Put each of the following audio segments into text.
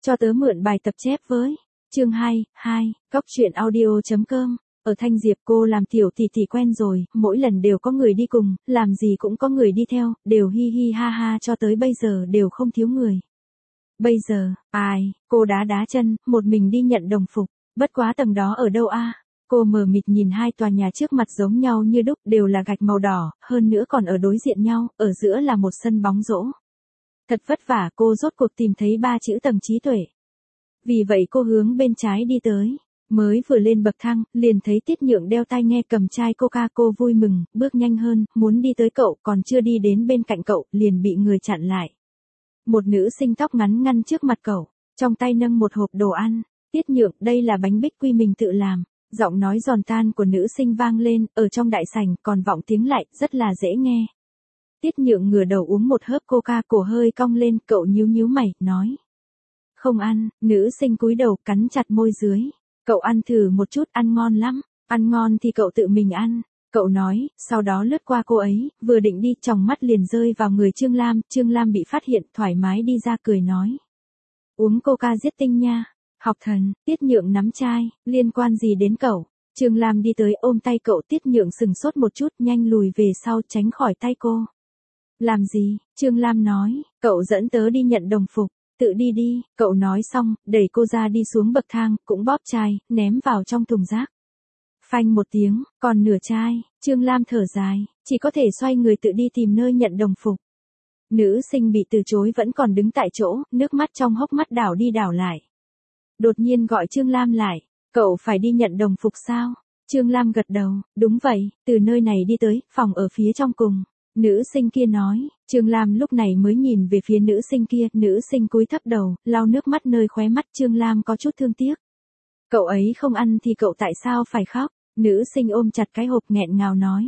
Cho tớ mượn bài tập chép với. Chương 2, Cóc truyện audio.com. Ở Thanh Diệp cô làm tiểu tỷ tỷ quen rồi, mỗi lần đều có người đi cùng, làm gì cũng có người đi theo, đều hi hi ha ha cho tới bây giờ đều không thiếu người. Bây giờ, cô đá chân, một mình đi nhận đồng phục, bất quá tầng đó ở đâu a? Cô mờ mịt nhìn hai tòa nhà trước mặt giống nhau như đúc, đều là gạch màu đỏ, hơn nữa còn ở đối diện nhau, ở giữa là một sân bóng rổ. Thật vất vả cô rốt cuộc tìm thấy 3 chữ tầng trí tuệ. Vì vậy cô hướng bên trái đi tới. Mới vừa lên bậc thang, liền thấy Tiết Nhượng đeo tai nghe cầm chai coca, cô vui mừng, bước nhanh hơn, muốn đi tới cậu, còn chưa đi đến bên cạnh cậu, liền bị người chặn lại. Một nữ sinh tóc ngắn ngăn trước mặt cậu, trong tay nâng một hộp đồ ăn. Tiết Nhượng, đây là bánh bích quy mình tự làm. Giọng nói giòn tan của nữ sinh vang lên, ở trong đại sảnh, còn vọng tiếng lại, rất là dễ nghe. Tiết Nhượng ngửa đầu uống một hớp coca, cổ hơi cong lên, cậu nhíu mày, nói. Không ăn, nữ sinh cúi đầu cắn chặt môi dưới. Cậu ăn thử một chút, ăn ngon lắm, ăn ngon thì cậu tự mình ăn. Cậu nói, sau đó lướt qua cô ấy, vừa định đi, tròng mắt liền rơi vào người Trương Lam bị phát hiện, thoải mái đi ra cười nói. Uống coca giết tinh nha. Học thần, Tiết Nhượng nắm chai, liên quan gì đến cậu? Trương Lam đi tới ôm tay cậu, Tiết Nhượng sừng sốt một chút, nhanh lùi về sau tránh khỏi tay cô. Làm gì? Trương Lam nói, cậu dẫn tớ đi nhận đồng phục, tự đi đi, cậu nói xong, đẩy cô ra đi xuống bậc thang, cũng bóp chai, ném vào trong thùng rác. Phanh một tiếng, còn nửa chai, Trương Lam thở dài, chỉ có thể xoay người tự đi tìm nơi nhận đồng phục. Nữ sinh bị từ chối vẫn còn đứng tại chỗ, nước mắt trong hốc mắt đảo đi đảo lại. Đột nhiên gọi Trương Lam lại, cậu phải đi nhận đồng phục sao? Trương Lam gật đầu, đúng vậy, từ nơi này đi tới, phòng ở phía trong cùng. Nữ sinh kia nói, Trương Lam lúc này mới nhìn về phía nữ sinh kia, nữ sinh cúi thấp đầu, lau nước mắt nơi khóe mắt, Trương Lam có chút thương tiếc. Cậu ấy không ăn thì cậu tại sao phải khóc? Nữ sinh ôm chặt cái hộp nghẹn ngào nói.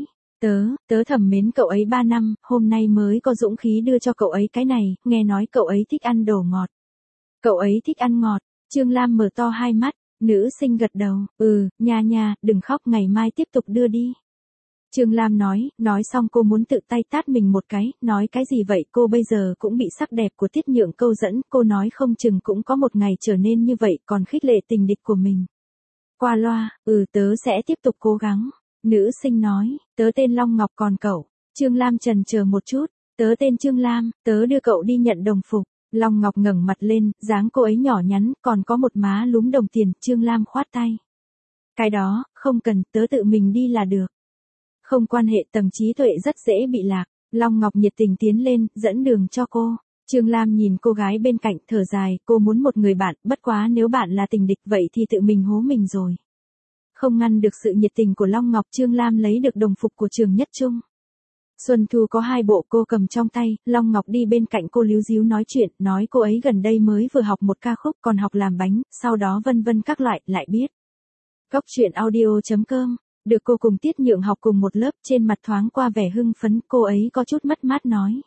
Tớ thầm mến cậu ấy 3 năm, hôm nay mới có dũng khí đưa cho cậu ấy cái này, nghe nói cậu ấy thích ăn đồ ngọt. Cậu ấy thích ăn ngọt, Trương Lam mở to hai mắt, nữ sinh gật đầu, nha, đừng khóc, ngày mai tiếp tục đưa đi. Trương Lam nói xong cô muốn tự tay tát mình một cái, nói cái gì vậy, cô bây giờ cũng bị sắc đẹp của Tiết Nhượng câu dẫn, cô nói không chừng cũng có một ngày trở nên như vậy, còn khích lệ tình địch của mình. Qua loa, tớ sẽ tiếp tục cố gắng. Nữ sinh nói, tớ tên Long Ngọc, còn cậu? Trương Lam chần chờ một chút, tớ tên Trương Lam, tớ đưa cậu đi nhận đồng phục. Long Ngọc ngẩng mặt lên, dáng cô ấy nhỏ nhắn, còn có một má lúm đồng tiền, Trương Lam khoát tay. Cái đó, không cần, tớ tự mình đi là được. Không quan hệ, tầng trí tuệ rất dễ bị lạc. Long Ngọc nhiệt tình tiến lên, dẫn đường cho cô. Trương Lam nhìn cô gái bên cạnh, thở dài, cô muốn một người bạn, bất quá nếu bạn là tình địch vậy thì tự mình hố mình rồi. Không ngăn được sự nhiệt tình của Long Ngọc, Trương Lam lấy được đồng phục của trường Nhất Trung. Xuân Thu có 2 bộ cô cầm trong tay, Long Ngọc đi bên cạnh cô líu díu nói chuyện, nói cô ấy gần đây mới vừa học một ca khúc, còn học làm bánh, sau đó vân vân các loại, lại biết. Cóc truyện audio.com. Được cô cùng Tiết Nhượng học cùng một lớp, trên mặt thoáng qua vẻ hưng phấn, cô ấy có chút mất mát nói.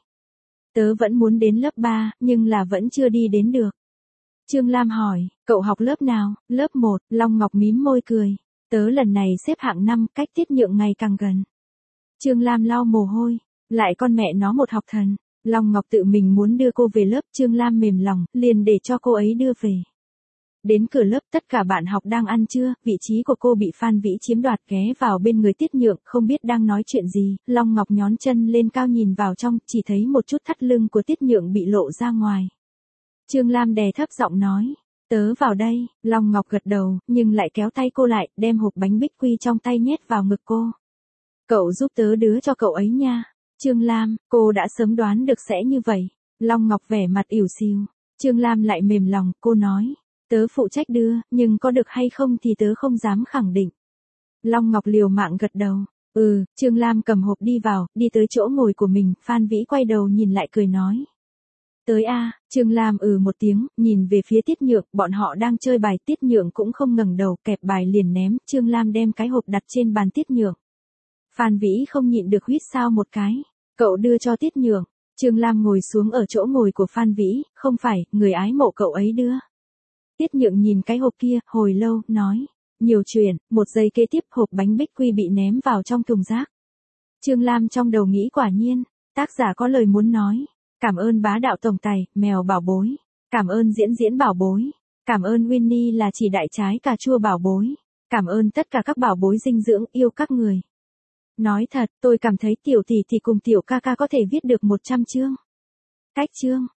Tớ vẫn muốn đến lớp 3, nhưng là vẫn chưa đi đến được. Trương Lam hỏi, cậu học lớp nào? Lớp 1, Long Ngọc mím môi cười. Tớ lần này xếp hạng 5, cách Tiết Nhượng ngày càng gần. Trương Lam lau mồ hôi, lại con mẹ nó một học thần. Long Ngọc tự mình muốn đưa cô về lớp, Trương Lam mềm lòng, liền để cho cô ấy đưa về. Đến cửa lớp, tất cả bạn học đang ăn trưa, vị trí của cô bị Phan Vĩ chiếm đoạt, ghé vào bên người Tiết Nhượng, không biết đang nói chuyện gì, Long Ngọc nhón chân lên cao nhìn vào trong, chỉ thấy một chút thắt lưng của Tiết Nhượng bị lộ ra ngoài. Trương Lam đè thấp giọng nói, tớ vào đây, Long Ngọc gật đầu, nhưng lại kéo tay cô lại, đem hộp bánh bích quy trong tay nhét vào ngực cô. Cậu giúp tớ đưa cho cậu ấy nha. Trương Lam, cô đã sớm đoán được sẽ như vậy. Long Ngọc vẻ mặt ỉu xìu. Trương Lam lại mềm lòng, cô nói. Tớ phụ trách đưa, nhưng có được hay không thì tớ không dám khẳng định. Long Ngọc liều mạng gật đầu. Trương Lam cầm hộp đi vào, đi tới chỗ ngồi của mình, Phan Vĩ quay đầu nhìn lại cười nói. Tới a. Trương Lam một tiếng, nhìn về phía Tiết Nhượng, bọn họ đang chơi bài, Tiết Nhượng cũng không ngẩng đầu, kẹp bài liền ném, Trương Lam đem cái hộp đặt trên bàn Tiết Nhượng. Phan Vĩ không nhịn được huýt sáo một cái. Cậu đưa cho Tiết Nhượng. Trương Lam ngồi xuống ở chỗ ngồi của Phan Vĩ, không phải, người ái mộ cậu ấy đưa. Tiết Nhượng nhìn cái hộp kia, hồi lâu, nói. Nhiều chuyện, một giây kế tiếp hộp bánh bích quy bị ném vào trong thùng rác. Trương Lam trong đầu nghĩ quả nhiên, tác giả có lời muốn nói. Cảm ơn bá đạo tổng tài, mèo bảo bối. Cảm ơn Diễn Diễn bảo bối. Cảm ơn Winnie là chỉ đại trái cà chua bảo bối. Cảm ơn tất cả các bảo bối dinh dưỡng yêu các người. Nói thật, tôi cảm thấy tiểu tỷ tỷ cùng tiểu ca ca có thể viết được 100 chương. Cách chương.